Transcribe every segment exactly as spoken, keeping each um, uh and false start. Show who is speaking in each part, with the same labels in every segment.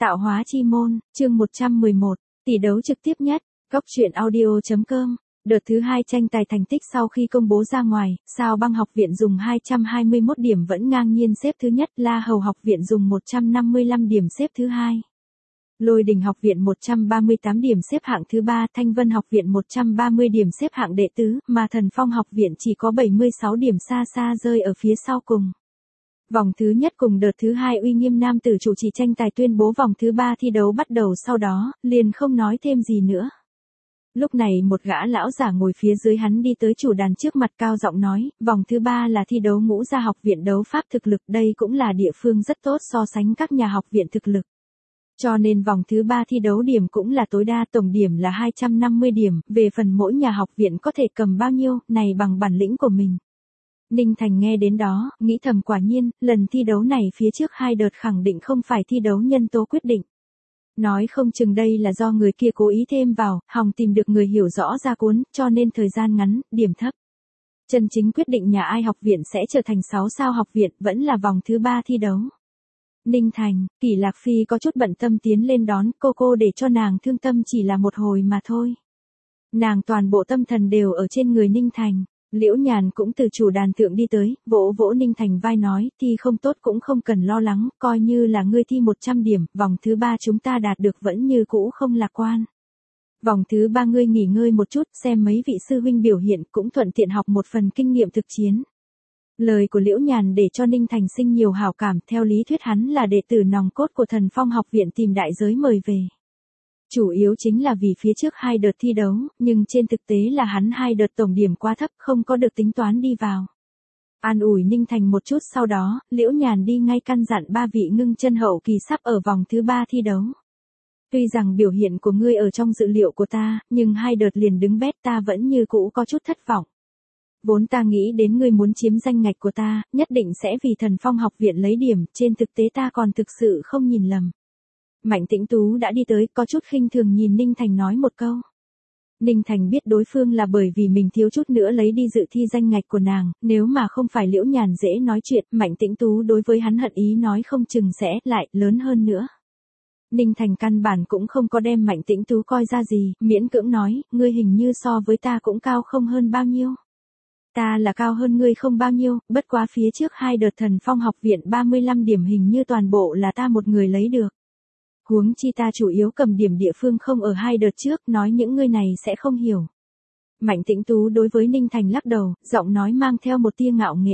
Speaker 1: Tạo hóa chi môn, chương một trăm mười một, tỷ đấu trực tiếp nhất, Cốc truyện audio chấm com. Đợt thứ hai tranh tài thành tích sau khi công bố ra ngoài, Sao Băng học viện dùng hai trăm hai mươi mốt điểm vẫn ngang nhiên xếp thứ nhất, La Hầu học viện dùng một trăm năm mươi lăm điểm xếp thứ hai. Lôi Đình học viện một trăm ba mươi tám điểm xếp hạng thứ ba, Thanh Vân học viện một trăm ba mươi điểm xếp hạng đệ tứ, mà Thần Phong học viện chỉ có bảy mươi sáu điểm, xa xa rơi ở phía sau cùng. Vòng thứ nhất cùng đợt thứ hai uy nghiêm nam tử chủ trì tranh tài tuyên bố vòng thứ ba thi đấu bắt đầu, sau đó, liền không nói thêm gì nữa. Lúc này một gã lão giả ngồi phía dưới hắn đi tới chủ đàn trước mặt cao giọng nói, vòng thứ ba là thi đấu ngũ gia học viện đấu pháp thực lực, đây cũng là địa phương rất tốt so sánh các nhà học viện thực lực. Cho nên vòng thứ ba thi đấu điểm cũng là tối đa, tổng điểm là hai trăm năm mươi điểm, về phần mỗi nhà học viện có thể cầm bao nhiêu, này bằng bản lĩnh của mình. Ninh Thành nghe đến đó, nghĩ thầm quả nhiên, lần thi đấu này phía trước hai đợt khẳng định không phải thi đấu nhân tố quyết định. Nói không chừng đây là do người kia cố ý thêm vào, hòng tìm được người hiểu rõ ra cuốn, cho nên thời gian ngắn, điểm thấp. Chân chính quyết định nhà ai học viện sẽ trở thành sáu sao học viện, vẫn là vòng thứ ba thi đấu. Ninh Thành, Kỷ Lạc Phi có chút bận tâm tiến lên đón, cô cô để cho nàng thương tâm chỉ là một hồi mà thôi. Nàng toàn bộ tâm thần đều ở trên người Ninh Thành. Liễu Nhàn cũng từ chủ đàn thượng đi tới, vỗ vỗ Ninh Thành vai nói, thi không tốt cũng không cần lo lắng, coi như là ngươi thi một trăm điểm, vòng thứ ba chúng ta đạt được vẫn như cũ không lạc quan. Vòng thứ ba ngươi nghỉ ngơi một chút, xem mấy vị sư huynh biểu hiện, cũng thuận tiện học một phần kinh nghiệm thực chiến. Lời của Liễu Nhàn để cho Ninh Thành sinh nhiều hảo cảm, theo lý thuyết hắn là đệ tử nòng cốt của Thần Phong học viện tìm đại giới mời về. Chủ yếu chính là vì phía trước hai đợt thi đấu, nhưng trên thực tế là hắn hai đợt tổng điểm quá thấp, không có được tính toán đi vào. An ủi Ninh Thành một chút, sau đó, Liễu Nhàn đi ngay căn dặn ba vị ngưng chân hậu kỳ sắp ở vòng thứ ba thi đấu. Tuy rằng biểu hiện của ngươi ở trong dự liệu của ta, nhưng hai đợt liền đứng bét ta vẫn như cũ có chút thất vọng. Vốn ta nghĩ đến ngươi muốn chiếm danh ngạch của ta, nhất định sẽ vì Thần Phong học viện lấy điểm, trên thực tế ta còn thực sự không nhìn lầm. Mạnh Tĩnh Tú đã đi tới, có chút khinh thường nhìn Ninh Thành nói một câu. Ninh Thành biết đối phương là bởi vì mình thiếu chút nữa lấy đi dự thi danh ngạch của nàng, nếu mà không phải Liễu Nhàn dễ nói chuyện, Mạnh Tĩnh Tú đối với hắn hận ý nói không chừng sẽ lại lớn hơn nữa. Ninh Thành căn bản cũng không có đem Mạnh Tĩnh Tú coi ra gì, miễn cưỡng nói, ngươi hình như so với ta cũng cao không hơn bao nhiêu. Ta là cao hơn ngươi không bao nhiêu, bất quá phía trước hai đợt Thần Phong học viện ba mươi lăm điểm hình như toàn bộ là ta một người lấy được. Huống chi ta chủ yếu cầm điểm địa phương không ở hai đợt trước, nói những ngươi này sẽ không hiểu. Mạnh Tĩnh Tú đối với Ninh Thành lắc đầu, giọng nói mang theo một tia ngạo nghễ.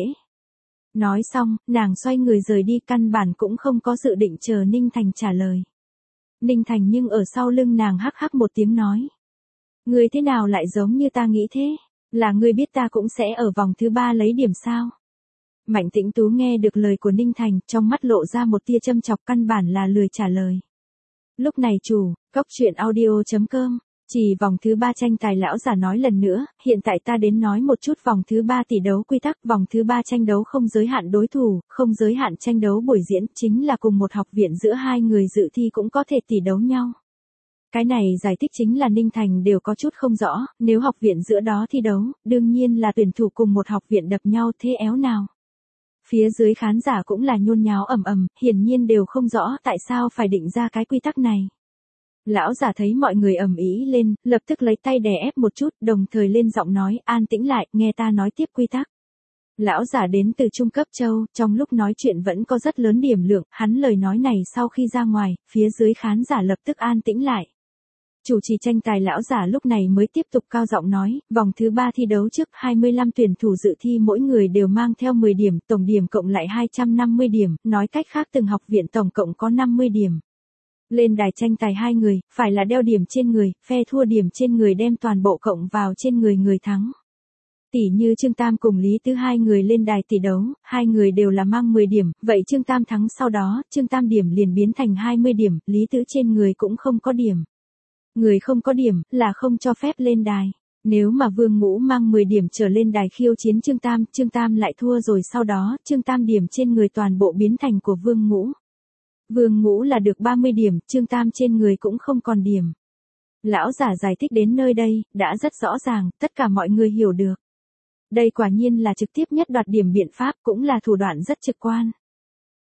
Speaker 1: Nói xong, nàng xoay người rời đi, căn bản cũng không có dự định chờ Ninh Thành trả lời. Ninh Thành nhưng ở sau lưng nàng hắc hắc một tiếng nói. Ngươi thế nào lại giống như ta nghĩ thế? Là ngươi biết ta cũng sẽ ở vòng thứ ba lấy điểm sao? Mạnh Tĩnh Tú nghe được lời của Ninh Thành, trong mắt lộ ra một tia châm chọc, căn bản là lười trả lời. Lúc này chủ, Cốc truyện audio chấm com, chỉ vòng thứ ba tranh tài lão giả nói lần nữa, hiện tại ta đến nói một chút vòng thứ ba tỷ đấu quy tắc, vòng thứ ba tranh đấu không giới hạn đối thủ, không giới hạn tranh đấu buổi diễn, chính là cùng một học viện giữa hai người dự thi cũng có thể tỷ đấu nhau. Cái này giải thích chính là Ninh Thành đều có chút không rõ, nếu học viện giữa đó thi đấu, đương nhiên là tuyển thủ cùng một học viện đập nhau, thế éo nào. Phía dưới khán giả cũng là nhôn nháo ầm ầm, hiển nhiên đều không rõ tại sao phải định ra cái quy tắc này. Lão giả thấy mọi người ầm ĩ lên, lập tức lấy tay đè ép một chút, đồng thời lên giọng nói, an tĩnh lại, nghe ta nói tiếp quy tắc. Lão giả đến từ Trung Cấp Châu, trong lúc nói chuyện vẫn có rất lớn điểm lượng, hắn lời nói này sau khi ra ngoài, phía dưới khán giả lập tức an tĩnh lại. Chủ trì tranh tài lão giả lúc này mới tiếp tục cao giọng nói, vòng thứ ba thi đấu trước hai mươi lăm tuyển thủ dự thi mỗi người đều mang theo mười điểm, tổng điểm cộng lại hai trăm năm mươi điểm, nói cách khác từng học viện tổng cộng có năm mươi điểm. Lên đài tranh tài hai người, phải là đeo điểm trên người, phe thua điểm trên người đem toàn bộ cộng vào trên người người thắng. Tỷ như Trương Tam cùng Lý Tứ hai người lên đài tỷ đấu, hai người đều là mang mười điểm, vậy Trương Tam thắng sau đó, Trương Tam điểm liền biến thành hai mươi điểm, Lý Tứ trên người cũng không có điểm. Người không có điểm, là không cho phép lên đài. Nếu mà Vương Ngũ mang mười điểm trở lên đài khiêu chiến Trương Tam, Trương Tam lại thua rồi sau đó, Trương Tam điểm trên người toàn bộ biến thành của Vương Ngũ. Vương Ngũ là được ba mươi điểm, Trương Tam trên người cũng không còn điểm. Lão giả giải thích đến nơi đây, đã rất rõ ràng, tất cả mọi người hiểu được. Đây quả nhiên là trực tiếp nhất đoạt điểm biện pháp, cũng là thủ đoạn rất trực quan.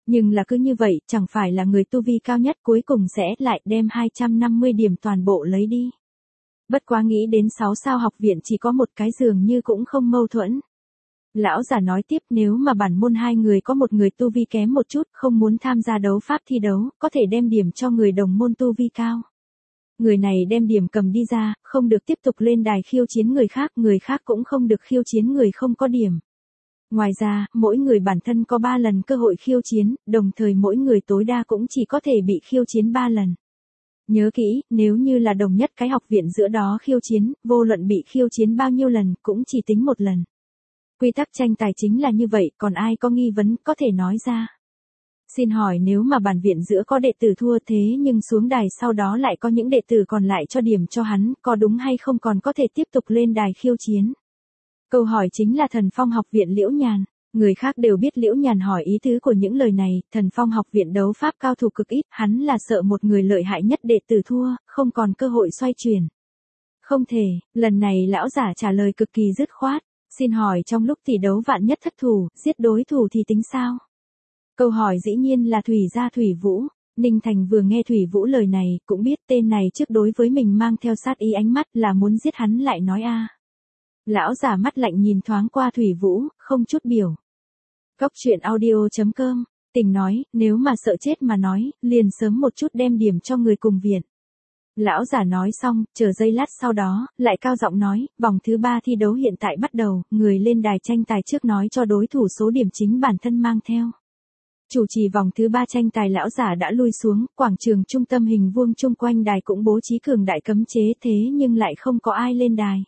Speaker 1: Nhưng là cứ như vậy, chẳng phải là người tu vi cao nhất cuối cùng sẽ lại đem hai trăm năm mươi điểm toàn bộ lấy đi. Bất quá nghĩ đến sáu sao học viện chỉ có một cái dường như cũng không mâu thuẫn. Lão giả nói tiếp, nếu mà bản môn hai người có một người tu vi kém một chút, không muốn tham gia đấu pháp thi đấu, có thể đem điểm cho người đồng môn tu vi cao. Người này đem điểm cầm đi ra, không được tiếp tục lên đài khiêu chiến người khác, người khác cũng không được khiêu chiến người không có điểm. Ngoài ra, mỗi người bản thân có ba lần cơ hội khiêu chiến, đồng thời mỗi người tối đa cũng chỉ có thể bị khiêu chiến ba lần. Nhớ kỹ, nếu như là đồng nhất cái học viện giữa đó khiêu chiến, vô luận bị khiêu chiến bao nhiêu lần, cũng chỉ tính một lần. Quy tắc tranh tài chính là như vậy, còn ai có nghi vấn, có thể nói ra. Xin hỏi nếu mà bản viện giữa có đệ tử thua thế nhưng xuống đài sau đó lại có những đệ tử còn lại cho điểm cho hắn, có đúng hay không còn có thể tiếp tục lên đài khiêu chiến? Câu hỏi chính là Thần Phong học viện Liễu Nhàn. Người khác đều biết Liễu Nhàn hỏi ý tứ của những lời này, Thần Phong học viện đấu pháp cao thủ cực ít, hắn là sợ một người lợi hại nhất đệ tử thua, không còn cơ hội xoay chuyển. Không thể, lần này lão giả trả lời cực kỳ dứt khoát, xin hỏi trong lúc tỷ đấu vạn nhất thất thủ, giết đối thủ thì tính sao? Câu hỏi dĩ nhiên là Thủy gia Thủy Vũ. Ninh Thành vừa nghe Thủy Vũ lời này, cũng biết tên này trước đối với mình mang theo sát ý ánh mắt là muốn giết hắn lại nói a. Lão giả mắt lạnh nhìn thoáng qua Thủy Vũ, không chút biểu. Cốc truyện audio chấm com, tình nói, nếu mà sợ chết mà nói, liền sớm một chút đem điểm cho người cùng viện. Lão giả nói xong, chờ giây lát sau đó, lại cao giọng nói, vòng thứ ba thi đấu hiện tại bắt đầu, người lên đài tranh tài trước nói cho đối thủ số điểm chính bản thân mang theo. Chủ trì vòng thứ ba tranh tài lão giả đã lui xuống, quảng trường trung tâm hình vuông chung quanh đài cũng bố trí cường đại cấm chế thế nhưng lại không có ai lên đài.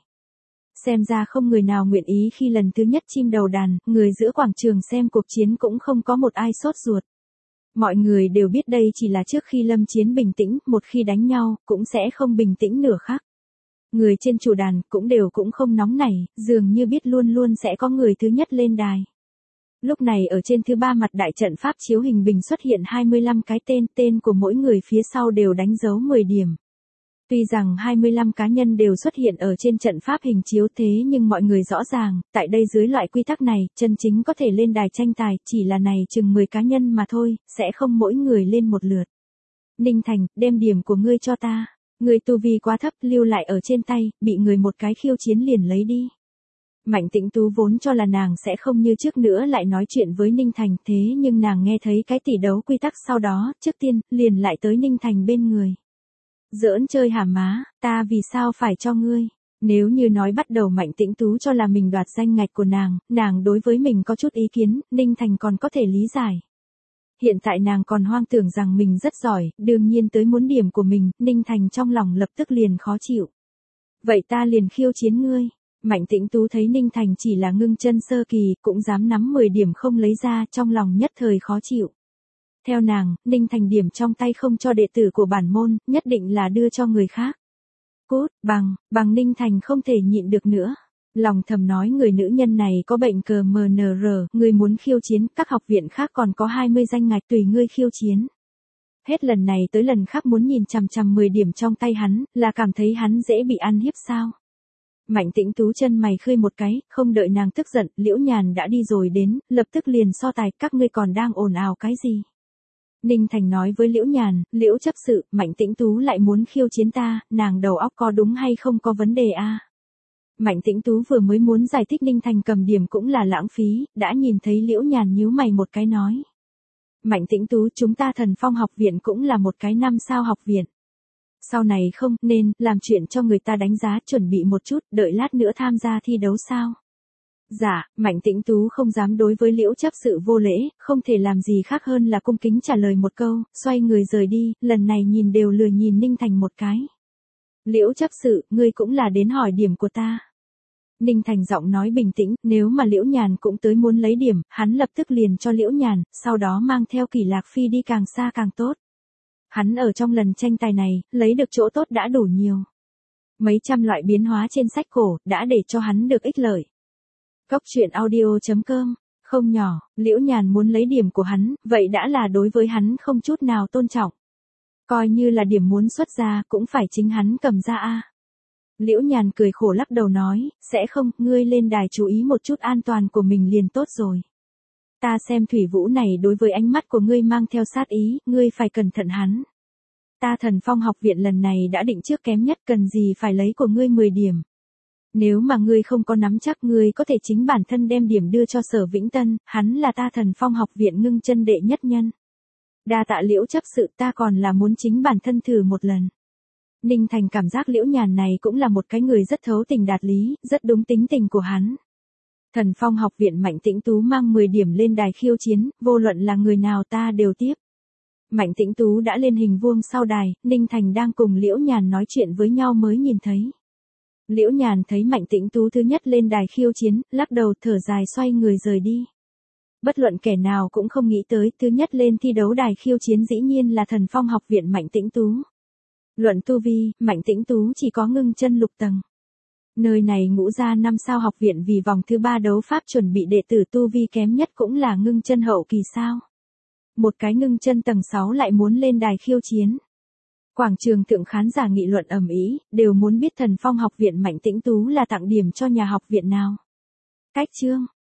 Speaker 1: Xem ra không người nào nguyện ý khi lần thứ nhất chim đầu đàn, người giữa quảng trường xem cuộc chiến cũng không có một ai sốt ruột. Mọi người đều biết đây chỉ là trước khi lâm chiến bình tĩnh, một khi đánh nhau, cũng sẽ không bình tĩnh nửa khắc. Người trên chủ đàn cũng đều cũng không nóng nảy, dường như biết luôn luôn sẽ có người thứ nhất lên đài. Lúc này ở trên thứ ba mặt đại trận pháp chiếu hình bình xuất hiện hai mươi lăm cái tên, tên của mỗi người phía sau đều đánh dấu mười điểm. Tuy rằng hai mươi lăm cá nhân đều xuất hiện ở trên trận pháp hình chiếu thế nhưng mọi người rõ ràng, tại đây dưới loại quy tắc này, chân chính có thể lên đài tranh tài, chỉ là này chừng mười cá nhân mà thôi, sẽ không mỗi người lên một lượt. Ninh Thành, đem điểm của ngươi cho ta. Ngươi tu vi quá thấp, lưu lại ở trên tay, bị người một cái khiêu chiến liền lấy đi. Mạnh Tĩnh Tú vốn cho là nàng sẽ không như trước nữa lại nói chuyện với Ninh Thành, thế nhưng nàng nghe thấy cái tỷ đấu quy tắc sau đó, trước tiên, liền lại tới Ninh Thành bên người. Giỡn chơi hả má, ta vì sao phải cho ngươi? Nếu như nói bắt đầu Mạnh Tĩnh Tú cho là mình đoạt danh ngạch của nàng, nàng đối với mình có chút ý kiến, Ninh Thành còn có thể lý giải. Hiện tại nàng còn hoang tưởng rằng mình rất giỏi, đương nhiên tới muốn điểm của mình, Ninh Thành trong lòng lập tức liền khó chịu. Vậy ta liền khiêu chiến ngươi. Mạnh Tĩnh Tú thấy Ninh Thành chỉ là ngưng chân sơ kỳ, cũng dám nắm mười điểm không lấy ra, trong lòng nhất thời khó chịu. Theo nàng, Ninh Thành điểm trong tay không cho đệ tử của bản môn, nhất định là đưa cho người khác. Cút, bằng, bằng Ninh Thành không thể nhịn được nữa. Lòng thầm nói người nữ nhân này có bệnh cờ em en rờ, người muốn khiêu chiến, các học viện khác còn có hai mươi danh ngạch tùy ngươi khiêu chiến. Hết lần này tới lần khác muốn nhìn chằm chằm mười điểm trong tay hắn, là cảm thấy hắn dễ bị ăn hiếp sao. Mạnh Tĩnh Tú chân mày khơi một cái, không đợi nàng tức giận, Liễu Nhàn đã đi rồi đến, lập tức liền so tài, các ngươi còn đang ồn ào cái gì. Ninh Thành nói với Liễu Nhàn, Liễu chấp sự, Mạnh Tĩnh Tú lại muốn khiêu chiến ta, nàng đầu óc có đúng hay không có vấn đề a? Mạnh Tĩnh Tú vừa mới muốn giải thích Ninh Thành cầm điểm cũng là lãng phí, đã nhìn thấy Liễu Nhàn nhíu mày một cái nói. Mạnh Tĩnh Tú, chúng ta Thần Phong học viện cũng là một cái năm sao học viện. Sau này không nên làm chuyện cho người ta đánh giá, chuẩn bị một chút, đợi lát nữa tham gia thi đấu sao? Dạ, Mạnh Tĩnh Tú không dám đối với Liễu chấp sự vô lễ, không thể làm gì khác hơn là cung kính trả lời một câu, xoay người rời đi, lần này nhìn đều lừa nhìn Ninh Thành một cái. Liễu chấp sự, ngươi cũng là đến hỏi điểm của ta. Ninh Thành giọng nói bình tĩnh, nếu mà Liễu Nhàn cũng tới muốn lấy điểm, hắn lập tức liền cho Liễu Nhàn, sau đó mang theo Kỷ Lạc Phi đi càng xa càng tốt. Hắn ở trong lần tranh tài này, lấy được chỗ tốt đã đủ nhiều. Mấy trăm loại biến hóa trên sách cổ, đã để cho hắn được ích lợi. Cốc truyện audio chấm com, không nhỏ, Liễu Nhàn muốn lấy điểm của hắn, vậy đã là đối với hắn không chút nào tôn trọng. Coi như là điểm muốn xuất ra, cũng phải chính hắn cầm ra a. Liễu Nhàn cười khổ lắc đầu nói, sẽ không, ngươi lên đài chú ý một chút an toàn của mình liền tốt rồi. Ta xem Thủy Vũ này đối với ánh mắt của ngươi mang theo sát ý, ngươi phải cẩn thận hắn. Ta Thần Phong học viện lần này đã định trước kém nhất, cần gì phải lấy của ngươi mười điểm. Nếu mà ngươi không có nắm chắc, ngươi có thể chính bản thân đem điểm đưa cho Sở Vĩnh Tân, hắn là ta Thần Phong học viện ngưng chân đệ nhất nhân. Đa tạ Liễu chấp sự, ta còn là muốn chính bản thân thử một lần. Ninh Thành cảm giác Liễu Nhàn này cũng là một cái người rất thấu tình đạt lý, rất đúng tính tình của hắn. Thần Phong học viện Mạnh Tĩnh Tú mang mười điểm lên đài khiêu chiến, vô luận là người nào ta đều tiếp. Mạnh Tĩnh Tú đã lên hình vuông sau đài, Ninh Thành đang cùng Liễu Nhàn nói chuyện với nhau mới nhìn thấy. Liễu Nhàn thấy Mạnh Tĩnh Tú thứ nhất lên đài khiêu chiến, lắc đầu thở dài xoay người rời đi. Bất luận kẻ nào cũng không nghĩ tới, thứ nhất lên thi đấu đài khiêu chiến dĩ nhiên là Thần Phong học viện Mạnh Tĩnh Tú. Luận tu vi, Mạnh Tĩnh Tú chỉ có ngưng chân lục tầng. Nơi này ngũ gia năm sao học viện vì vòng thứ ba đấu pháp chuẩn bị đệ tử tu vi kém nhất cũng là ngưng chân hậu kỳ sao. Một cái ngưng chân tầng sáu lại muốn lên đài khiêu chiến. Quảng trường thượng khán giả nghị luận ầm ĩ, đều muốn biết Thần Phong học viện Mạnh Tĩnh Tú là tặng điểm cho nhà học viện nào. Cách chương